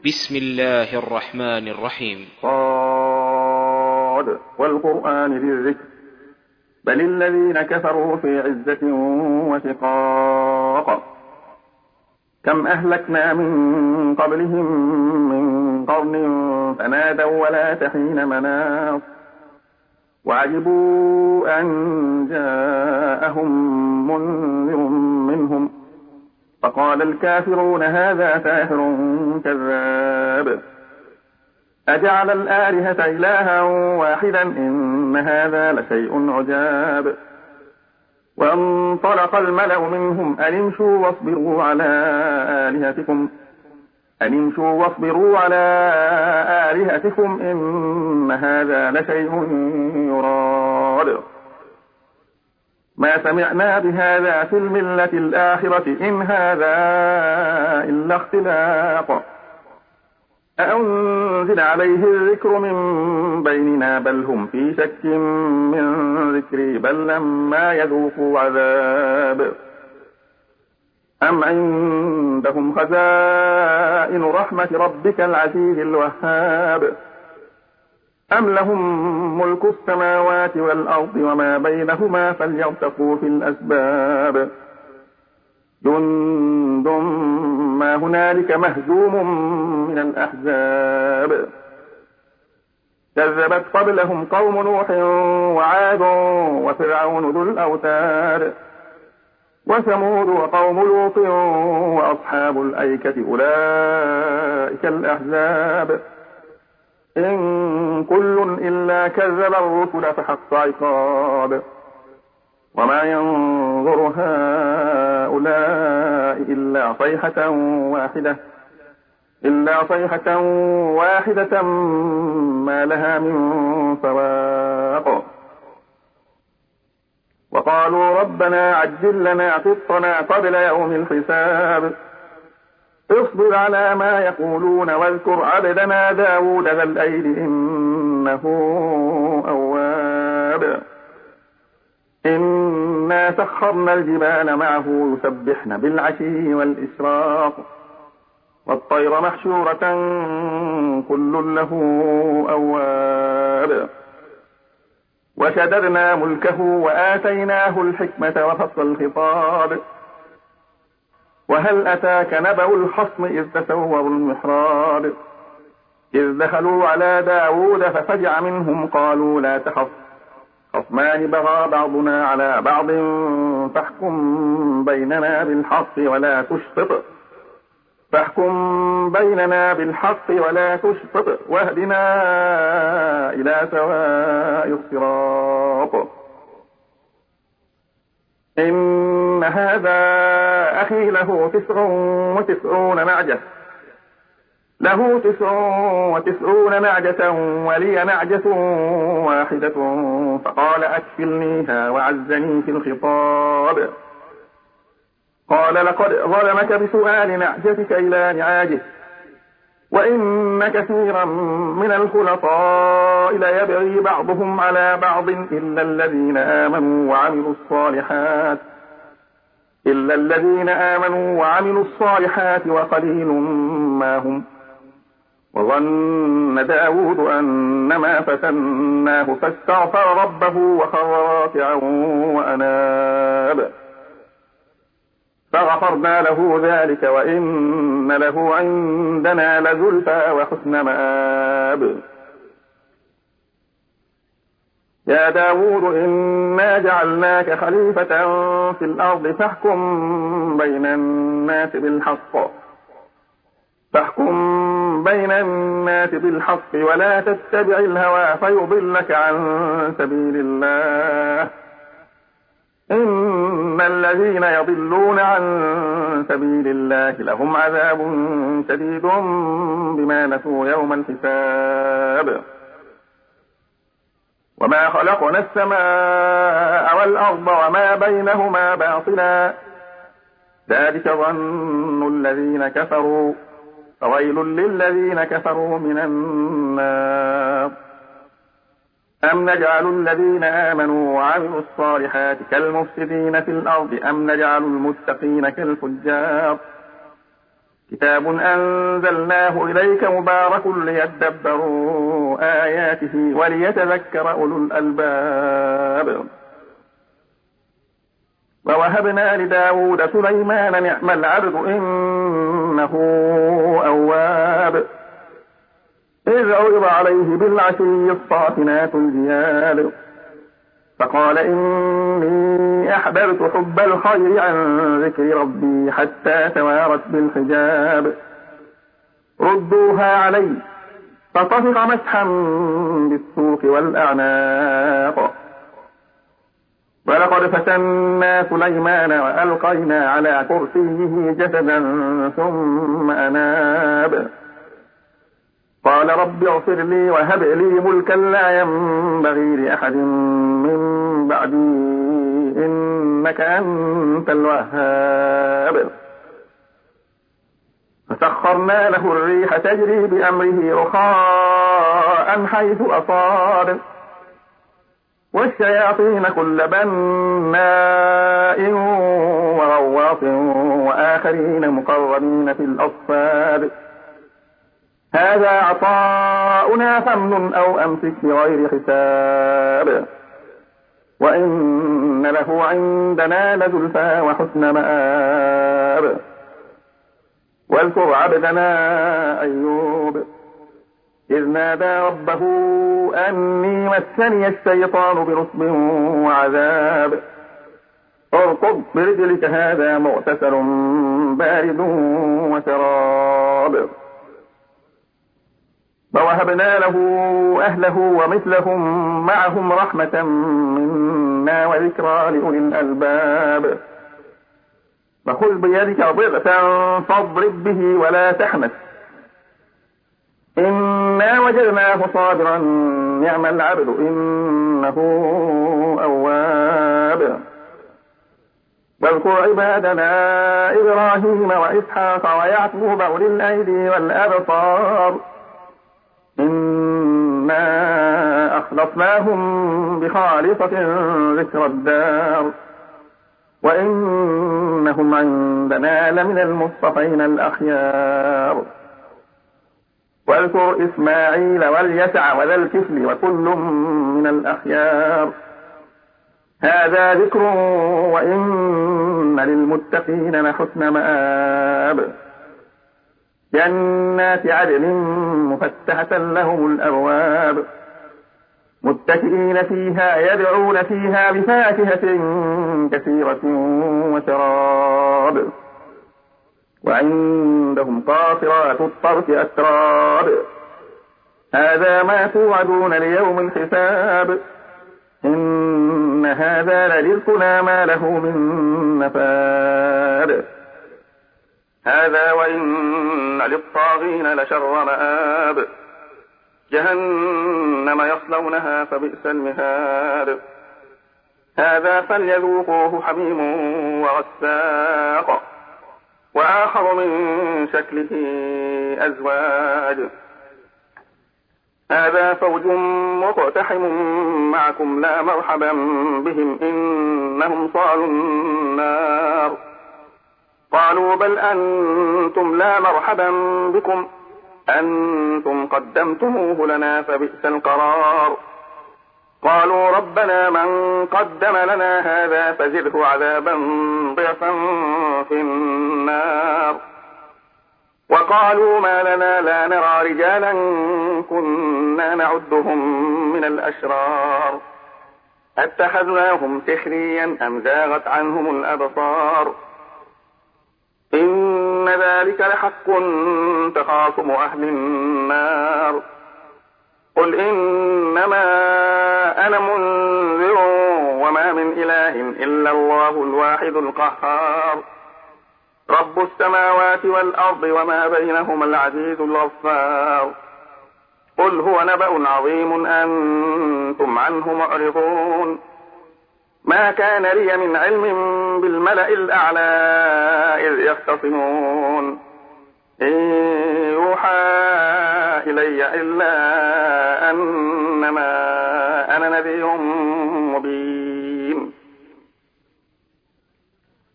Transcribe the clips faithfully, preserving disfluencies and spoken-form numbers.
بسم الله الرحمن الرحيم. صاد والقرآن ذي الذكر بل الذين كفروا في عزة وشقاق كم أهلكنا من قبلهم من قرن فنادوا ولا تحين مناص وعجبوا أن جاءهم منذر منهم فقال الكافرون هذا ساحر كذاب أجعل الآلهة إلها واحدا إن هذا لشيء عجاب وانطلق الملأ منهم أن امشوا واصبروا على آلهتكم أن امشوا واصبروا على آلهتكم إن هذا لشيء يراد ما سمعنا بهذا في الملة الآخرة إن هذا إلا اختلاق أأنزل عليه الذكر من بيننا بل هم في شك من ذكري بل لما يذوقوا عذاب أم عندهم خزائن رحمة ربك العزيز الوهاب أم لهم ملك السماوات والأرض وما بينهما فليرتقوا في الأسباب جند ما هنالك مهزوم من الأحزاب كذبت قبلهم قوم نوح وعاد وفرعون ذو الأوتاد وثمود وقوم لوط وأصحاب الأيكة أولئك الأحزاب إن كل إلا كذب الرسل فحق عقاب وما ينظر هؤلاء إلا صيحة واحدة إلا صيحة واحدة ما لها من فواق وقالوا ربنا عجل لنا قطنا قبل يوم الحساب اصبر على ما يقولون واذكر عبدنا داود ذا الأيد إنه أواب إنا سخرنا الجبال معه يسبحن بالعشي والإشراق والطير محشورة كل له أواب وشددنا ملكه وآتيناه الحكمة وفصل الخطاب وهل أتاك نبأ الخصم إذ تسوروا المحراب إذ دخلوا على داود ففزع منهم قالوا لا تخف خصمان بغى بعضنا على بعض فاحكم بيننا بالحق ولا تشطط فاحكم بيننا بالحق ولا تشطط واهدنا إلى سواء الصراط إن هذا أخي له تسع وتسعون نعجة له تسع وتسعون نعجة ولي نعجة واحدة فقال أكفلنيها وعزني في الخطاب قال لقد ظلمك بسؤال نعجتك إلى نعاجه وإن كثيرا من الخلطاء ليبغي بعضهم على بعض إلا الذين آمنوا وعملوا الصالحات إلا الذين آمنوا وعملوا الصالحات وقليل ما هم وظن داود أنما فتناه فاستغفر ربه وخر راكعا وأناب فغفرنا له ذلك وإن له عندنا لزلفى وحسن مآب يا داود إنا جعلناك خليفة في الأرض فاحكم بين الناس بالحق فاحكم بين الناس بالحق ولا تتبع الهوى فيضلك عن سبيل الله إن الذين يضلون عن سبيل الله لهم عذاب شديد بما نسوا يوم الحساب وما خلقنا السماء والأرض وما بينهما باطلا ذلك ظن الذين كفروا فويل للذين كفروا من النار أم نجعل الذين آمنوا وعملوا الصالحات كالمفسدين في الأرض أم نجعل المتقين كالفجار كتاب أنزلناه إليك مبارك ليدبروا آياته وليتذكر أولو الألباب. ووهبنا لداود سليمان نعم العبد إنه أواب إذ عرض عليه بالعشي الصافنات الجياد فقال إني أحببت حب الخير عن ذكر ربي حتى توارت بالحجاب ردوها علي فطفق مسحا بالسوق والأعناق. ولقد فتنا سليمان وألقينا على كرسيه جسدا ثم أناب قال رب اغفر لي وهب لي ملكا لا ينبغي لأحد من بعدي إنك أنت الوهاب. فسخرنا له الريح تجري بأمره رخاء حيث أصاب والشياطين كل بناء وغواص وآخرين مقرنين في الأصفاد هذا عطاؤنا فامنن أو أمسك بغير حساب وإن له عندنا لزلفى وحسن مآب. واذكر عبدنا أيوب إذ نادى ربه أني مسني الشيطان بنصب وعذاب اركض برجلك هذا مغتسل بارد وشراب. ووهبنا له أهله ومثلهم معهم رحمة منا وذكرى لأولي الألباب. فخذ بيدك ضغثا فاضرب به ولا تحنث إنا وجدناه صابرا نعم العبد إنه أواب. واذكر عبادنا إبراهيم وإسحاق ويعقوب أولي الأيدي والأبصار إنا أخلصناهم بخالصة ذكر الدار وإنهم عندنا لمن المصطفين الأخيار. واذكر إسماعيل واليسع وذا الكفل وكل من الأخيار هذا ذكر وإن للمتقين لحسن مآب. جنات عدن مفتحة لهم الأبواب متكئين فيها يدعون فيها بفاكهة كثيرة وشراب وعندهم قاصرات الطرف أتراب هذا ما توعدون ليوم الحساب إن هذا لرزقنا ما له من نفاد. هذا وإن للطاغين لشر مآب جهنم يصلونها فبئس المهاد. هذا فليذوقوه حميم وغساق وآخر من شكله أزواج هذا فوج مقتحم معكم لا مرحبا بهم إنهم صالوا النار قالوا بل أنتم لا مرحبا بكم أنتم قدمتموه لنا فبئس القرار قالوا ربنا من قدم لنا هذا فزده عذابا ضعفا في النار وقالوا ما لنا لا نرى رجالا كنا نعدهم من الأشرار اتخذناهم سخريا أم زاغت عنهم الأبصار إن ذلك لحق تخاصم أهل النار قل إنما أنا منذر وما من إله إلا الله الواحد القهار رب السماوات والأرض وما بينهما العزيز الغفار قل هو نبأ عظيم أنتم عنه معرضون ما كان لي من علم بالملأ الأعلى إذ يختصمون إن يوحى إلي إلا أنما أنا نذير مبين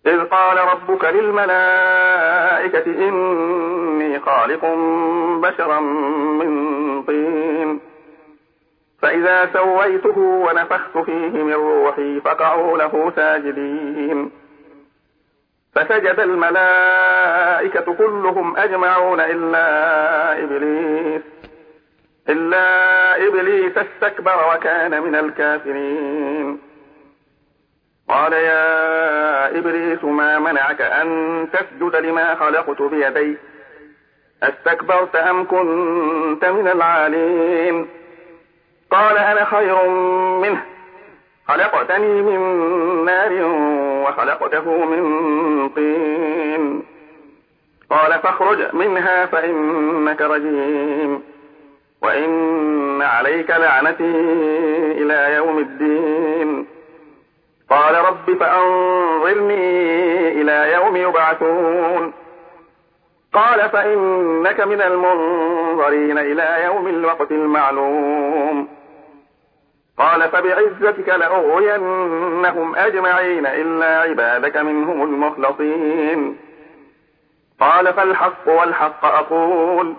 إذ قال ربك للملائكة إني خالق بشرا من طين فإذا سويته ونفخت فيه من روحي فقعوا له ساجدين فسجد الملائكة كلهم أجمعون إلا إبليس إلا إبليس استكبر وكان من الكافرين قال يا إبليس ما منعك أن تسجد لما خلقت بيدي استكبرت أم كنت من العالين قال أنا خير منه خلقتني من نار وخلقته من طين قال فاخرج منها فإنك رجيم وإن عليك لعنتي إلى يوم الدين قال رب فأنظرني إلى يوم يبعثون قال فإنك من المنظرين إلى يوم الوقت المعلوم قال فبعزتك لأغوينهم أجمعين إلا عبادك منهم المخلصين قال فالحق والحق أقول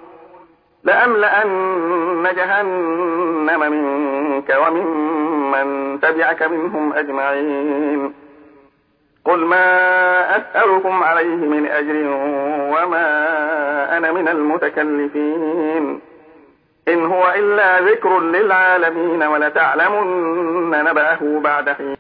لأملأن جهنم منك وممن تبعك منهم أجمعين قل ما أسألكم عليه من أجر وما أنا من المتكلفين إن هو إلا ذكر للعالمين ولتعلمن نبأه بعد حين